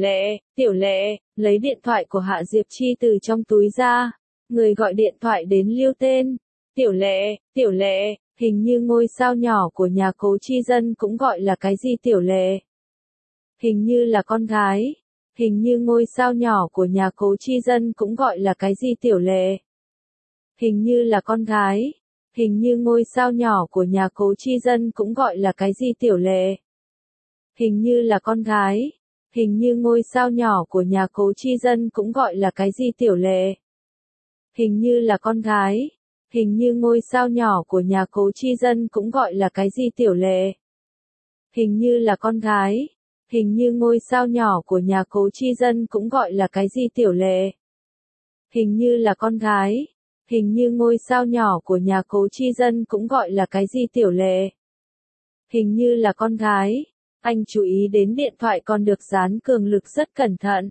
lệ, lấy điện thoại của Hạ Diệp Chi từ trong túi ra. Người gọi điện thoại đến lưu tên. Tiểu lệ, hình như ngôi sao nhỏ của nhà Cố Chi Dân cũng gọi là cái gì tiểu lệ? Hình như là con gái. Hình như ngôi sao nhỏ của nhà Cố Chi Dân cũng gọi là cái gì tiểu lệ? Hình như là con gái. Hình như ngôi sao nhỏ của nhà Cố Chi Dân cũng gọi là cái gì tiểu lệ? Hình như là con gái. Hình như ngôi sao nhỏ của nhà Cố Chi Dân cũng gọi là cái gì tiểu lệ? Hình như là con gái. Hình như ngôi sao nhỏ của nhà Cố Chi Dân cũng gọi là cái gì tiểu lệ? Hình như là con gái. Hình như ngôi sao nhỏ của nhà Cố Chi Dân cũng gọi là cái gì tiểu lệ? Hình như là con gái. Hình như ngôi sao nhỏ của nhà Cố Chi Dân cũng gọi là cái gì tiểu lệ? Hình như là con gái. Anh chú ý đến điện thoại còn được dán cường lực rất cẩn thận.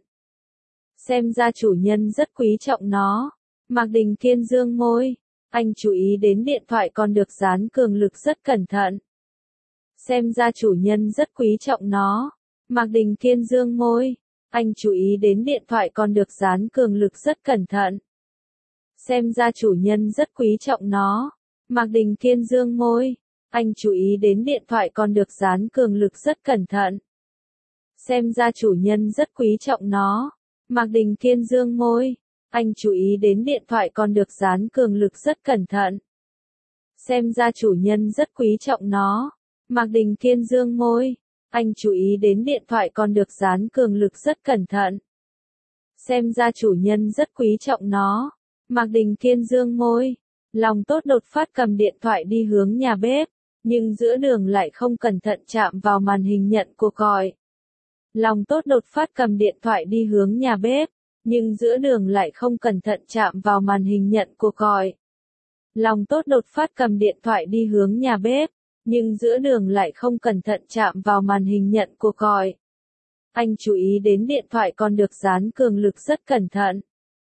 Xem ra chủ nhân rất quý trọng nó. Mạc Đình Thiên dương môi. Anh chú ý đến điện thoại còn được dán cường lực rất cẩn thận. Xem ra chủ nhân rất quý trọng nó. Mạc Đình Thiên dương môi. Anh chú ý đến điện thoại còn được dán cường lực rất cẩn thận. Xem ra chủ nhân rất quý trọng nó. Mạc Đình Thiên dương môi. Anh chú ý đến điện thoại còn được dán cường lực rất cẩn thận. Xem ra chủ nhân rất quý trọng nó. Mạc Đình Thiên dương môi. Anh chú ý đến điện thoại còn được dán cường lực rất cẩn thận. Xem ra chủ nhân rất quý trọng nó. Mạc Đình Thiên dương môi. Anh chú ý đến điện thoại còn được dán cường lực rất cẩn thận. Xem ra chủ nhân rất quý trọng nó. Mạc Đình Thiên dương môi. Lòng tốt đột phát cầm điện thoại đi hướng nhà bếp, nhưng giữa đường lại không cẩn thận chạm vào màn hình nhận cuộc gọi. Lòng tốt đột phát cầm điện thoại đi hướng nhà bếp, nhưng giữa đường lại không cẩn thận chạm vào màn hình nhận cuộc gọi. Lòng tốt đột phát cầm điện thoại đi hướng nhà bếp, nhưng giữa đường lại không cẩn thận chạm vào màn hình nhận cuộc gọi. Anh chú ý đến điện thoại còn được dán cường lực rất cẩn thận.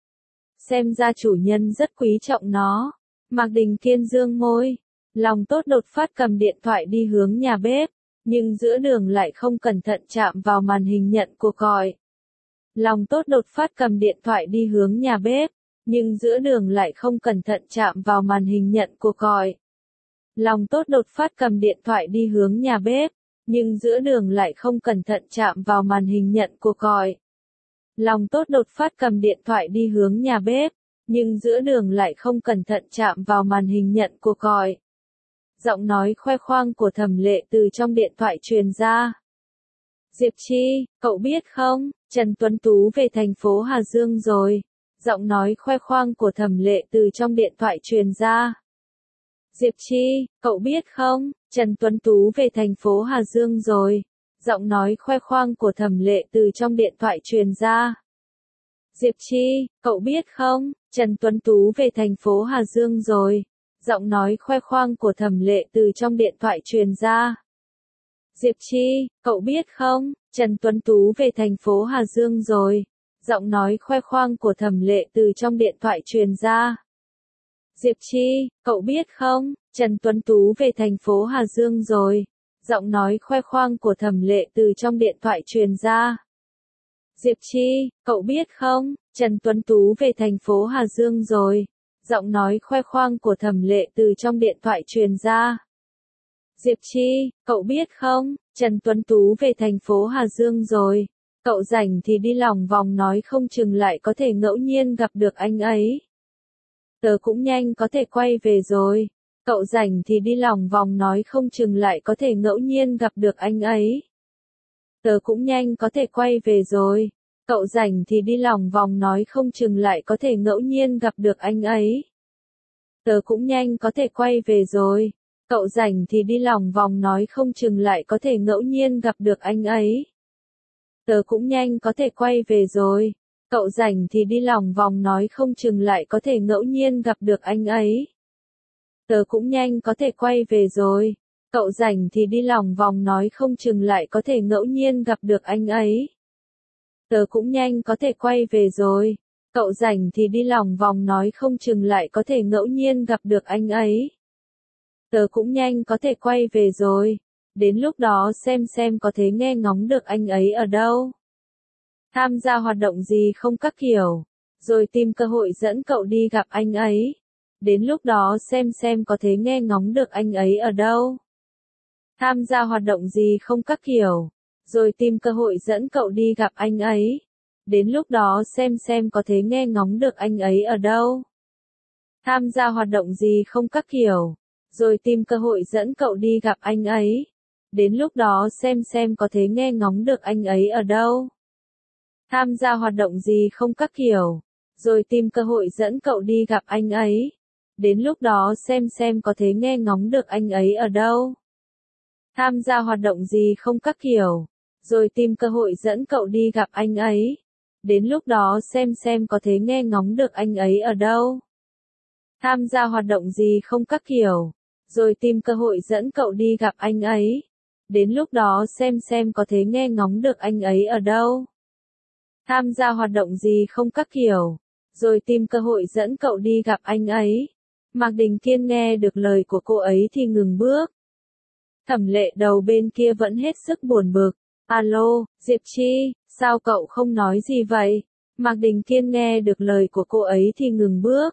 Xem ra chủ nhân rất quý trọng nó. Mạc Đình Thiên dương môi. Lòng tốt đột phát cầm điện thoại đi hướng nhà bếp, nhưng giữa đường lại không cẩn thận chạm vào màn hình nhận cuộc gọi. Lòng tốt đột phát cầm điện thoại đi hướng nhà bếp, nhưng giữa đường lại không cẩn thận chạm vào màn hình nhận cuộc gọi. Lòng tốt đột phát cầm điện thoại đi hướng nhà bếp, nhưng giữa đường lại không cẩn thận chạm vào màn hình nhận cuộc gọi. Lòng tốt đột phát cầm điện thoại đi hướng nhà bếp, nhưng giữa đường lại không cẩn thận chạm vào màn hình nhận cuộc gọi. Giọng nói khoe khoang của Thẩm Lệ từ trong điện thoại truyền ra. Diệp Chi, cậu biết không, Trần Tuấn Tú về thành phố Hà Dương rồi. Giọng nói khoe khoang của Thẩm Lệ từ trong điện thoại truyền ra. Diệp Chi, cậu biết không, Trần Tuấn Tú về thành phố Hà Dương rồi. Giọng nói khoe khoang của Thẩm Lệ từ trong điện thoại truyền ra. Diệp Chi, cậu biết không, Trần Tuấn Tú về thành phố Hà Dương rồi. Giọng nói khoe khoang của Thẩm Lệ từ trong điện thoại truyền ra. Diệp Chi, cậu biết không, Trần Tuấn Tú về thành phố Hà Dương rồi. Giọng nói khoe khoang của Thẩm Lệ từ trong điện thoại truyền ra. Diệp Chi, cậu biết không, Trần Tuấn Tú về thành phố Hà Dương rồi. Giọng nói khoe khoang của Thẩm Lệ từ trong điện thoại truyền ra. Diệp Chi, cậu biết không, Trần Tuấn Tú về thành phố Hà Dương rồi. Giọng nói khoe khoang của Thẩm Lệ từ trong điện thoại truyền ra. Diệp Chi, cậu biết không, Trần Tuấn Tú về thành phố Hà Dương rồi. Cậu rảnh thì đi lòng vòng nói không chừng lại có thể ngẫu nhiên gặp được anh ấy. Tớ cũng nhanh có thể quay về rồi. Cậu rảnh thì đi lòng vòng nói không chừng lại có thể ngẫu nhiên gặp được anh ấy. Tớ cũng nhanh có thể quay về rồi. Cậu rảnh thì đi lòng vòng nói không chừng lại có thể ngẫu nhiên gặp được anh ấy. Tớ cũng nhanh có thể quay về rồi. Cậu rảnh thì đi lòng vòng nói không chừng lại có thể ngẫu nhiên gặp được anh ấy. Tớ cũng nhanh có thể quay về rồi. Cậu rảnh thì đi lòng vòng nói không chừng lại có thể ngẫu nhiên gặp được anh ấy. Tớ cũng nhanh có thể quay về rồi. Cậu rảnh thì đi lòng vòng nói không chừng lại có thể ngẫu nhiên gặp được anh ấy. Tớ cũng nhanh có thể quay về rồi. Cậu rảnh thì đi lòng vòng nói không chừng lại có thể ngẫu nhiên gặp được anh ấy. Tớ cũng nhanh có thể quay về rồi. Đến lúc đó xem có thể nghe ngóng được anh ấy ở đâu. Tham gia hoạt động gì không các kiểu. Rồi tìm cơ hội dẫn cậu đi gặp anh ấy. Đến lúc đó xem có thể nghe ngóng được anh ấy ở đâu. Tham gia hoạt động gì không các kiểu. Rồi tìm cơ hội dẫn cậu đi gặp anh ấy. Đến lúc đó xem có thể nghe ngóng được anh ấy ở đâu. Tham gia hoạt động gì không các kiểu. Rồi tìm cơ hội dẫn cậu đi gặp anh ấy. Đến lúc đó xem có thể nghe ngóng được anh ấy ở đâu. Tham gia hoạt động gì không các kiểu. Rồi tìm cơ hội dẫn cậu đi gặp anh ấy. Đến lúc đó xem có thể nghe ngóng được anh ấy ở đâu. Tham gia hoạt động gì không các kiểu. Rồi tìm cơ hội dẫn cậu đi gặp anh ấy. Đến lúc đó xem có thể nghe ngóng được anh ấy ở đâu. Tham gia hoạt động gì không các kiểu. Rồi tìm cơ hội dẫn cậu đi gặp anh ấy. Đến lúc đó xem có thể nghe ngóng được anh ấy ở đâu. Tham gia hoạt động gì không các kiểu. Rồi tìm cơ hội dẫn cậu đi gặp anh ấy. Mạc Đình Kiên nghe được lời của cô ấy thì ngừng bước. Thẩm Lệ đầu bên kia vẫn hết sức buồn bực. Alo, Diệp Chi, sao cậu không nói gì vậy? Mạc Đình Kiên nghe được lời của cô ấy thì ngừng bước.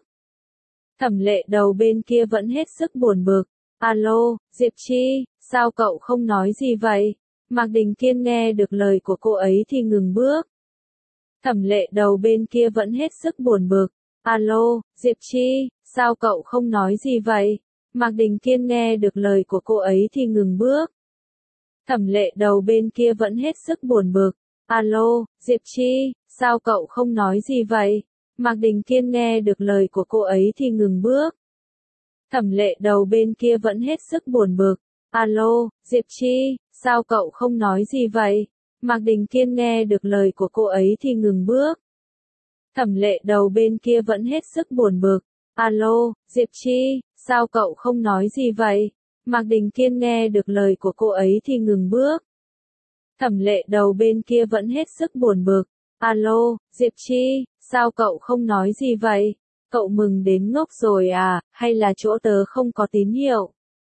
Thẩm Lệ đầu bên kia vẫn hết sức buồn bực. Alo, Diệp Chi, sao cậu không nói gì vậy? Mạc Đình Kiên nghe được lời của cô ấy thì ngừng bước. Thẩm Lệ đầu bên kia vẫn hết sức buồn bực. Alo, Diệp Chi, sao cậu không nói gì vậy? Mạc Đình Kiên nghe được lời của cô ấy thì ngừng bước. Thẩm Lệ đầu bên kia vẫn hết sức buồn bực. Alo, Diệp Chi, sao cậu không nói gì vậy? Mạc Đình Kiên nghe được lời của cô ấy thì ngừng bước. Thẩm Lệ đầu bên kia vẫn hết sức buồn bực. Alo, Diệp Chi, sao cậu không nói gì vậy? Mạc Đình Kiên nghe được lời của cô ấy thì ngừng bước. Thẩm Lệ đầu bên kia vẫn hết sức buồn bực. Alo, Diệp Chi, sao cậu không nói gì vậy? Mạc Đình Kiên nghe được lời của cô ấy thì ngừng bước. Thẩm Lệ đầu bên kia vẫn hết sức buồn bực. Alo, Diệp Chi, sao cậu không nói gì vậy? Cậu mừng đến ngốc rồi à, hay là chỗ tớ không có tín hiệu?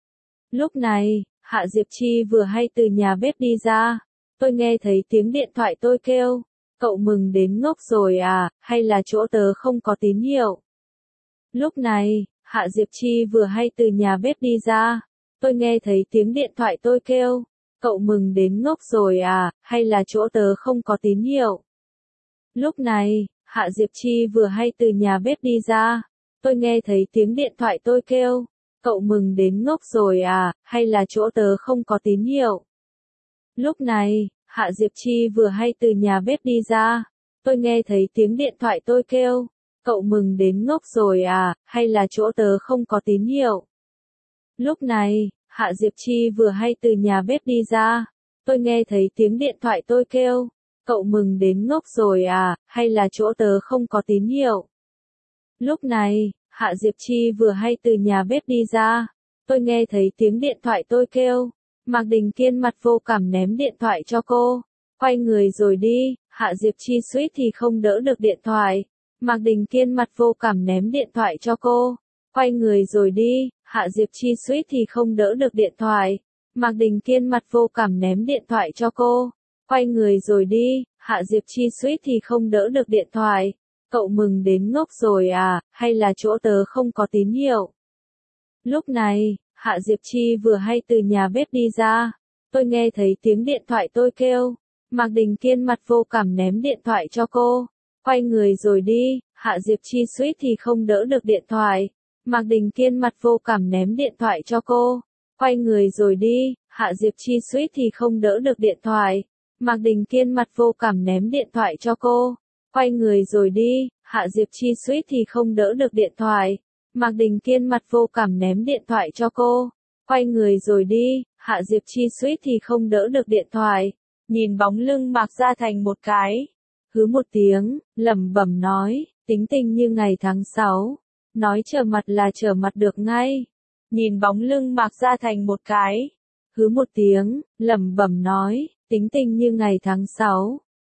Lúc này, Hạ Diệp Chi vừa hay từ nhà bếp đi ra. Tôi nghe thấy tiếng điện thoại tôi kêu. Cậu mừng đến ngốc rồi à, hay là chỗ tớ không có tín hiệu? Lúc này, Hạ Diệp Chi vừa hay từ nhà bếp đi ra. Tôi nghe thấy tiếng điện thoại tôi kêu. Cậu mừng đến ngốc rồi à, hay là chỗ tớ không có tín hiệu? Lúc này, Hạ Diệp Chi vừa hay từ nhà bếp đi ra. Tôi nghe thấy tiếng điện thoại tôi kêu. Cậu mừng đến ngốc rồi à, hay là chỗ tớ không có tín hiệu? Lúc này, Hạ Diệp Chi vừa hay từ nhà bếp đi ra. Tôi nghe thấy tiếng điện thoại tôi kêu. Cậu mừng đến ngốc rồi à, hay là chỗ tớ không có tín hiệu? Lúc này, Hạ Diệp Chi vừa hay từ nhà bếp đi ra. Tôi nghe thấy tiếng điện thoại tôi kêu. Cậu mừng đến ngốc rồi à, hay là chỗ tớ không có tín hiệu? Lúc này, Hạ Diệp Chi vừa hay từ nhà bếp đi ra. Tôi nghe thấy tiếng điện thoại tôi kêu. Mạc Đình Kiên mặt vô cảm ném điện thoại cho cô. Quay người rồi đi, Hạ Diệp Chi suýt thì không đỡ được điện thoại. Mạc Đình Kiên mặt vô cảm ném điện thoại cho cô. Quay người rồi đi, Hạ Diệp Chi suýt thì không đỡ được điện thoại. Mạc Đình Kiên mặt vô cảm ném điện thoại cho cô. Quay người rồi đi, Hạ Diệp Chi suýt thì không đỡ được điện thoại. Cậu mừng đến ngốc rồi à, hay là chỗ tớ không có tín hiệu? Lúc này, Hạ Diệp Chi vừa hay từ nhà bếp đi ra. Tôi nghe thấy tiếng điện thoại tôi kêu. Mạc Đình Kiên mặt vô cảm ném điện thoại cho cô. Quay người rồi đi, Hạ Diệp Chi suýt thì không đỡ được điện thoại. Mạc Đình Kiên mặt vô cảm ném điện thoại cho cô. Quay người rồi đi, Hạ Diệp Chi suýt thì không đỡ được điện thoại. Mạc Đình Kiên mặt vô cảm ném điện thoại cho cô. Quay người rồi đi, Hạ Diệp Chi suýt thì không đỡ được điện thoại. Mạc Đình Kiên mặt vô cảm ném điện thoại cho cô. Quay người rồi đi, Hạ Diệp Chi suýt thì không đỡ được điện thoại. Nhìn bóng lưng Mạc Gia Thành một cái. Hứ một tiếng, lẩm bẩm nói, tính tình như ngày tháng 6. Nói trở mặt là trở mặt được ngay. Nhìn bóng lưng Mạc Gia Thành một cái. Hứ một tiếng, lẩm bẩm nói, tính tình như ngày tháng 6.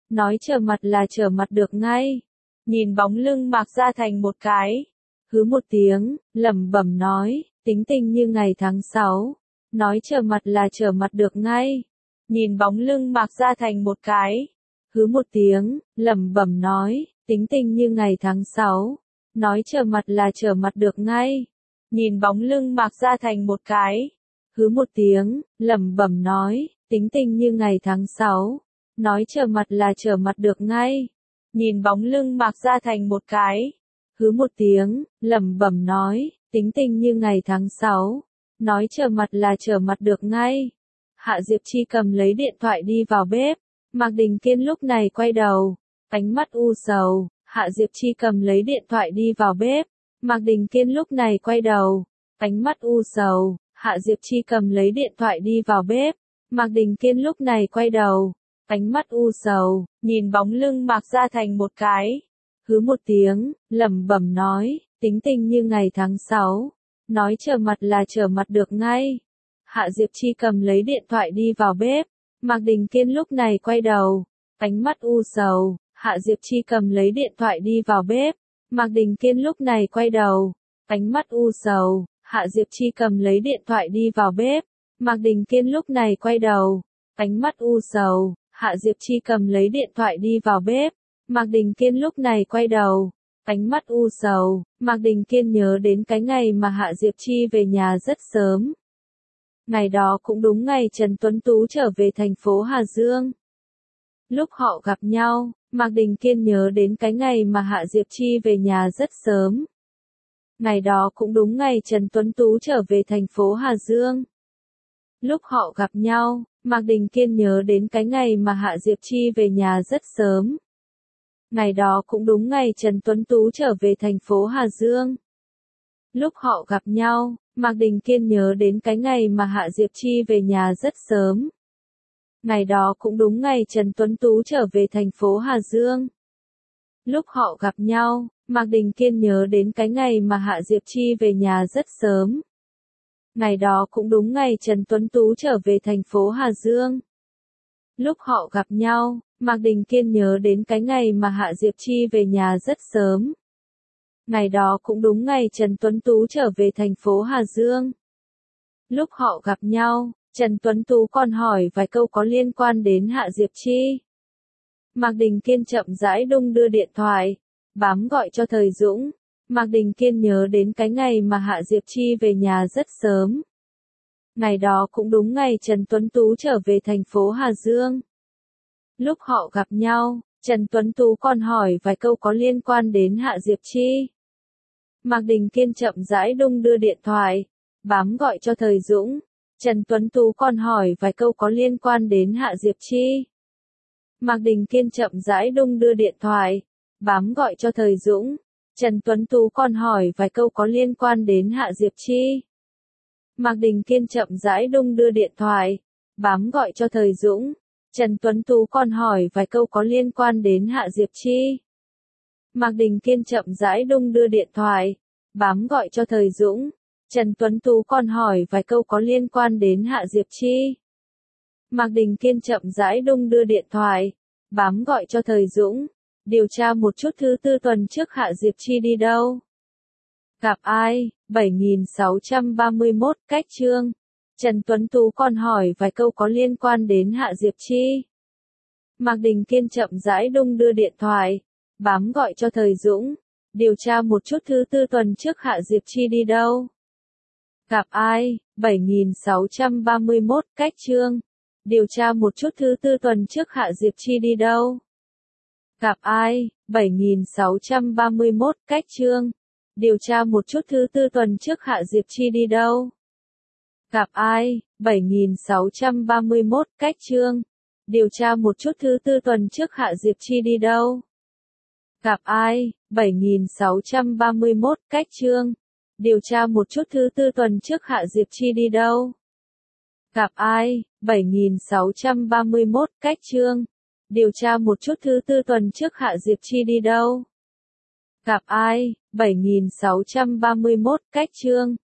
nói trở mặt là trở mặt được ngay. Nhìn bóng lưng Mạc Gia Thành một cái, hứ một tiếng, lẩm bẩm nói, tính tình như ngày tháng 6, nói trở mặt là trở mặt được ngay. Nhìn bóng lưng Mạc Gia Thành một cái, hứ một tiếng, lẩm bẩm nói, tính tình như ngày tháng 6, nói trở mặt là trở mặt được ngay. Nhìn bóng lưng Mạc Gia Thành một cái, hứ một tiếng, lẩm bẩm nói, tính tình như ngày tháng 6, nói trở mặt là trở mặt được ngay. Nhìn bóng lưng Mạc Gia Thành một cái, hứ một tiếng, lẩm bẩm nói, tính tình như ngày tháng 6, nói trở mặt là trở mặt được ngay. Hạ Diệp Chi cầm lấy điện thoại đi vào bếp, Mạc Đình Kiên lúc này quay đầu, ánh mắt u sầu. Hạ Diệp Chi cầm lấy điện thoại đi vào bếp, Mạc Đình Kiên lúc này quay đầu, ánh mắt u sầu. Hạ Diệp Chi cầm lấy điện thoại đi vào bếp, Mạc Đình Kiên lúc này quay đầu, ánh mắt u sầu, nhìn bóng lưng Mạc Gia Thành một cái, hứ một tiếng, lẩm bẩm nói, tính tình như ngày tháng 6, nói trở mặt là trở mặt được ngay. Hạ Diệp Chi cầm lấy điện thoại đi vào bếp, Mạc Đình Kiên lúc này quay đầu, ánh mắt u sầu. Hạ Diệp Chi cầm lấy điện thoại đi vào bếp, Mạc Đình Kiên lúc này quay đầu, ánh mắt u sầu. Hạ Diệp Chi cầm lấy điện thoại đi vào bếp, Mạc Đình Kiên lúc này quay đầu, ánh mắt u sầu. Hạ Diệp Chi cầm lấy điện thoại đi vào bếp, Mạc Đình Kiên lúc này quay đầu, ánh mắt u sầu. Mạc Đình Kiên nhớ đến cái ngày mà Hạ Diệp Chi về nhà rất sớm. Ngày đó cũng đúng ngày Trần Tuấn Tú trở về thành phố Hà Dương. Lúc họ gặp nhau, Mạc Đình Kiên nhớ đến cái ngày mà Hạ Diệp Chi về nhà rất sớm. Ngày đó cũng đúng ngày Trần Tuấn Tú trở về thành phố Hà Dương. Lúc họ gặp nhau, Mạc Đình Kiên nhớ đến cái ngày mà Hạ Diệp Chi về nhà rất sớm. Ngày đó cũng đúng ngày Trần Tuấn Tú trở về thành phố Hà Dương. Lúc họ gặp nhau, Mạc Đình Kiên nhớ đến cái ngày mà Hạ Diệp Chi về nhà rất sớm. Ngày đó cũng đúng ngày Trần Tuấn Tú trở về thành phố Hà Dương. Lúc họ gặp nhau, Mạc Đình Kiên nhớ đến cái ngày mà Hạ Diệp Chi về nhà rất sớm. Ngày đó cũng đúng ngày Trần Tuấn Tú trở về thành phố Hà Dương. Lúc họ gặp nhau, Mạc Đình Kiên nhớ đến cái ngày mà Hạ Diệp Chi về nhà rất sớm. Ngày đó cũng đúng ngày Trần Tuấn Tú trở về thành phố Hà Dương. Lúc họ gặp nhau, Trần Tuấn Tú còn hỏi vài câu có liên quan đến Hạ Diệp Chi. Mạc Đình Kiên chậm rãi đung đưa điện thoại, bám gọi cho Thời Dũng. Mạc Đình Kiên nhớ đến cái ngày mà Hạ Diệp Chi về nhà rất sớm. Ngày đó cũng đúng ngày Trần Tuấn Tú trở về thành phố Hà Dương. Lúc họ gặp nhau, Trần Tuấn Tú còn hỏi vài câu có liên quan đến Hạ Diệp Chi. Mạc Đình Kiên chậm rãi đung đưa điện thoại, bám gọi cho Thời Dũng. Trần Tuấn Tú còn hỏi vài câu có liên quan đến Hạ Diệp Chi. Mạc Đình Kiên chậm rãi đung đưa điện thoại, bám gọi cho Thời Dũng. Trần Tuấn Tú còn hỏi vài câu có liên quan đến Hạ Diệp Chi. Mạc Đình Kiên chậm rãi đung đưa điện thoại, bám gọi cho Thời Dũng. Trần Tuấn Tú còn hỏi vài câu có liên quan đến Hạ Diệp Chi. Mạc Đình Kiên chậm rãi đung đưa điện thoại, bám gọi cho Thời Dũng. Trần Tuấn Tú còn hỏi vài câu có liên quan đến Hạ Diệp Chi. Mạc Đình Kiên chậm rãi đung đưa điện thoại, bám gọi cho Thời Dũng. Điều tra một chút thứ tư tuần trước Hạ Diệp Chi đi đâu? Gặp ai? 7631 cách chương. Trần Tuấn Tú còn hỏi vài câu có liên quan đến Hạ Diệp Chi. Mạc Đình Kiên chậm rãi đung đưa điện thoại, bám gọi cho Thời Dũng. Điều tra một chút thứ tư tuần trước Hạ Diệp Chi đi đâu? Gặp ai? 7631 cách chương. Điều tra một chút thứ tư tuần trước Hạ Diệp Chi đi đâu? Gặp ai? 7631 cách chương. Điều tra một chút thứ tư tuần trước Hạ Diệp Chi đi đâu? Gặp ai? 7631 cách chương. Điều tra một chút thứ tư tuần trước Hạ Diệp Chi đi đâu? Gặp ai? 7631 cách chương. Điều tra một chút thứ tư tuần trước Hạ Diệp Chi đi đâu? Gặp ai? 7631 cách chương. Điều tra một chút thứ tư tuần trước Hạ Diệp Chi đi đâu? Gặp ai? 7631 cách chương.